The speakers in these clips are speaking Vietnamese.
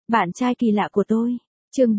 Bạn trai kỳ lạ của tôi. Chương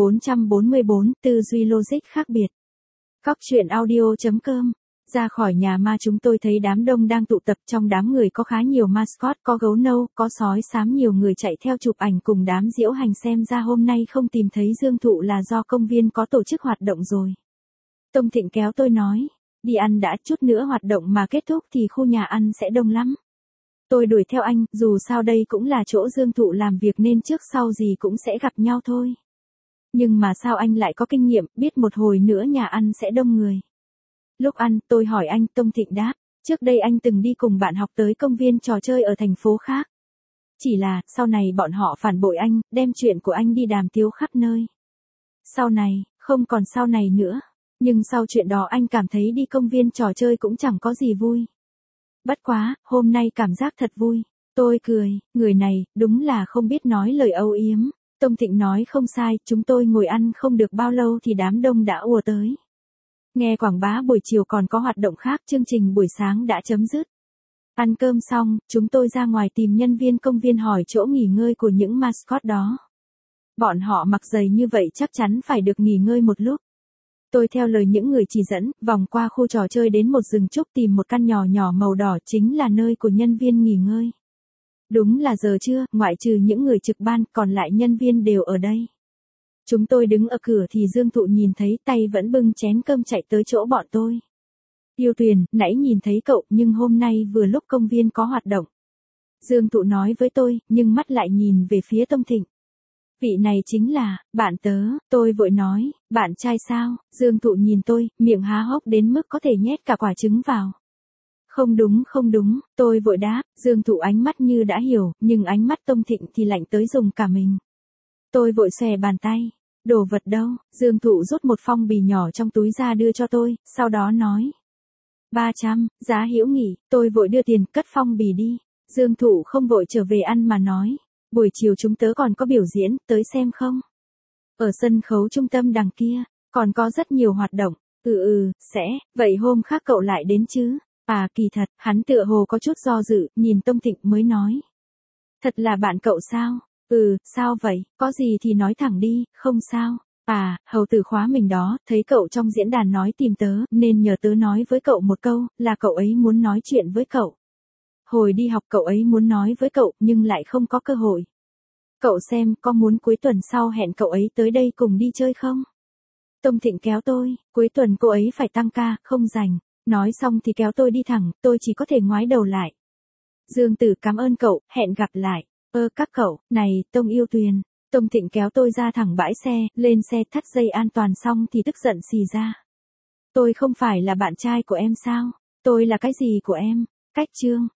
444, tư duy logic khác biệt. Cóc truyện audio.com. Ra khỏi nhà ma chúng tôi thấy đám đông đang tụ tập, trong đám người có khá nhiều mascot, có gấu nâu, có sói xám, nhiều người chạy theo chụp ảnh cùng đám diễu hành, xem ra hôm nay không tìm thấy Dương Thụ là do công viên có tổ chức hoạt động rồi. Tông Thịnh kéo tôi nói, đi ăn đã, chút nữa hoạt động mà kết thúc thì khu nhà ăn sẽ đông lắm. Tôi đuổi theo anh, dù sao đây cũng là chỗ Dương Thụ làm việc nên trước sau gì cũng sẽ gặp nhau thôi. Nhưng mà sao anh lại có kinh nghiệm, biết một hồi nữa nhà ăn sẽ đông người. Lúc ăn, tôi hỏi anh, Tông Thịnh đáp, trước đây anh từng đi cùng bạn học tới công viên trò chơi ở thành phố khác. Chỉ là, sau này bọn họ phản bội anh, đem chuyện của anh đi đàm tiếu khắp nơi. Sau này, không còn sau này nữa. Nhưng sau chuyện đó anh cảm thấy đi công viên trò chơi cũng chẳng có gì vui. Bất quá, hôm nay cảm giác thật vui. Tôi cười, người này, đúng là không biết nói lời âu yếm. Tông Thịnh nói không sai, chúng tôi ngồi ăn không được bao lâu thì đám đông đã ùa tới. Nghe quảng bá buổi chiều còn có hoạt động khác, chương trình buổi sáng đã chấm dứt. Ăn cơm xong, chúng tôi ra ngoài tìm nhân viên công viên hỏi chỗ nghỉ ngơi của những mascot đó. Bọn họ mặc giày như vậy chắc chắn phải được nghỉ ngơi một lúc. Tôi theo lời những người chỉ dẫn, vòng qua khu trò chơi đến một rừng trúc tìm một căn nhỏ nhỏ màu đỏ chính là nơi của nhân viên nghỉ ngơi. Đúng là giờ trưa, ngoại trừ những người trực ban, còn lại nhân viên đều ở đây. Chúng tôi đứng ở cửa thì Dương Thụ nhìn thấy, tay vẫn bưng chén cơm chạy tới chỗ bọn tôi. Yêu Tuyền, nãy nhìn thấy cậu nhưng hôm nay vừa lúc công viên có hoạt động. Dương Thụ nói với tôi, nhưng mắt lại nhìn về phía Tông Thịnh. Vị này chính là, bạn tớ, tôi vội nói, bạn trai sao? Dương Thụ nhìn tôi, miệng há hốc đến mức có thể nhét cả quả trứng vào. Không đúng, tôi vội đáp, Dương Thụ ánh mắt như đã hiểu, nhưng ánh mắt Tông Thịnh thì lạnh tới rùng cả mình. Tôi vội xòe bàn tay, đồ vật đâu? Dương Thụ rút một phong bì nhỏ trong túi ra đưa cho tôi, sau đó nói. 300, giá hữu nghị, tôi vội đưa tiền, cất phong bì đi. Dương Thụ không vội trở về ăn mà nói. Buổi chiều chúng tớ còn có biểu diễn, tới xem không? Ở sân khấu trung tâm đằng kia, còn có rất nhiều hoạt động. Sẽ, vậy hôm khác cậu lại đến chứ? À kỳ thật, hắn tựa hồ có chút do dự, nhìn Tông Thịnh mới nói. Thật là bạn cậu sao? Sao vậy, có gì thì nói thẳng đi, không sao. À, hầu tử khóa mình đó, thấy cậu trong diễn đàn nói tìm tớ, nên nhờ tớ nói với cậu một câu, là cậu ấy muốn nói chuyện với cậu. Hồi đi học cậu ấy muốn nói với cậu, nhưng lại không có cơ hội. Cậu xem, có muốn cuối tuần sau hẹn cậu ấy tới đây cùng đi chơi không? Tông Thịnh kéo tôi, cuối tuần cô ấy phải tăng ca, không rảnh. Nói xong thì kéo tôi đi thẳng, tôi chỉ có thể ngoái đầu lại. Dương Tử cảm ơn cậu, hẹn gặp lại. Các cậu, này, Tông Yêu Tuyền. Tông Thịnh kéo tôi ra thẳng bãi xe, lên xe thắt dây an toàn xong thì tức giận xì ra. Tôi không phải là bạn trai của em sao? Tôi là cái gì của em? Cách chương.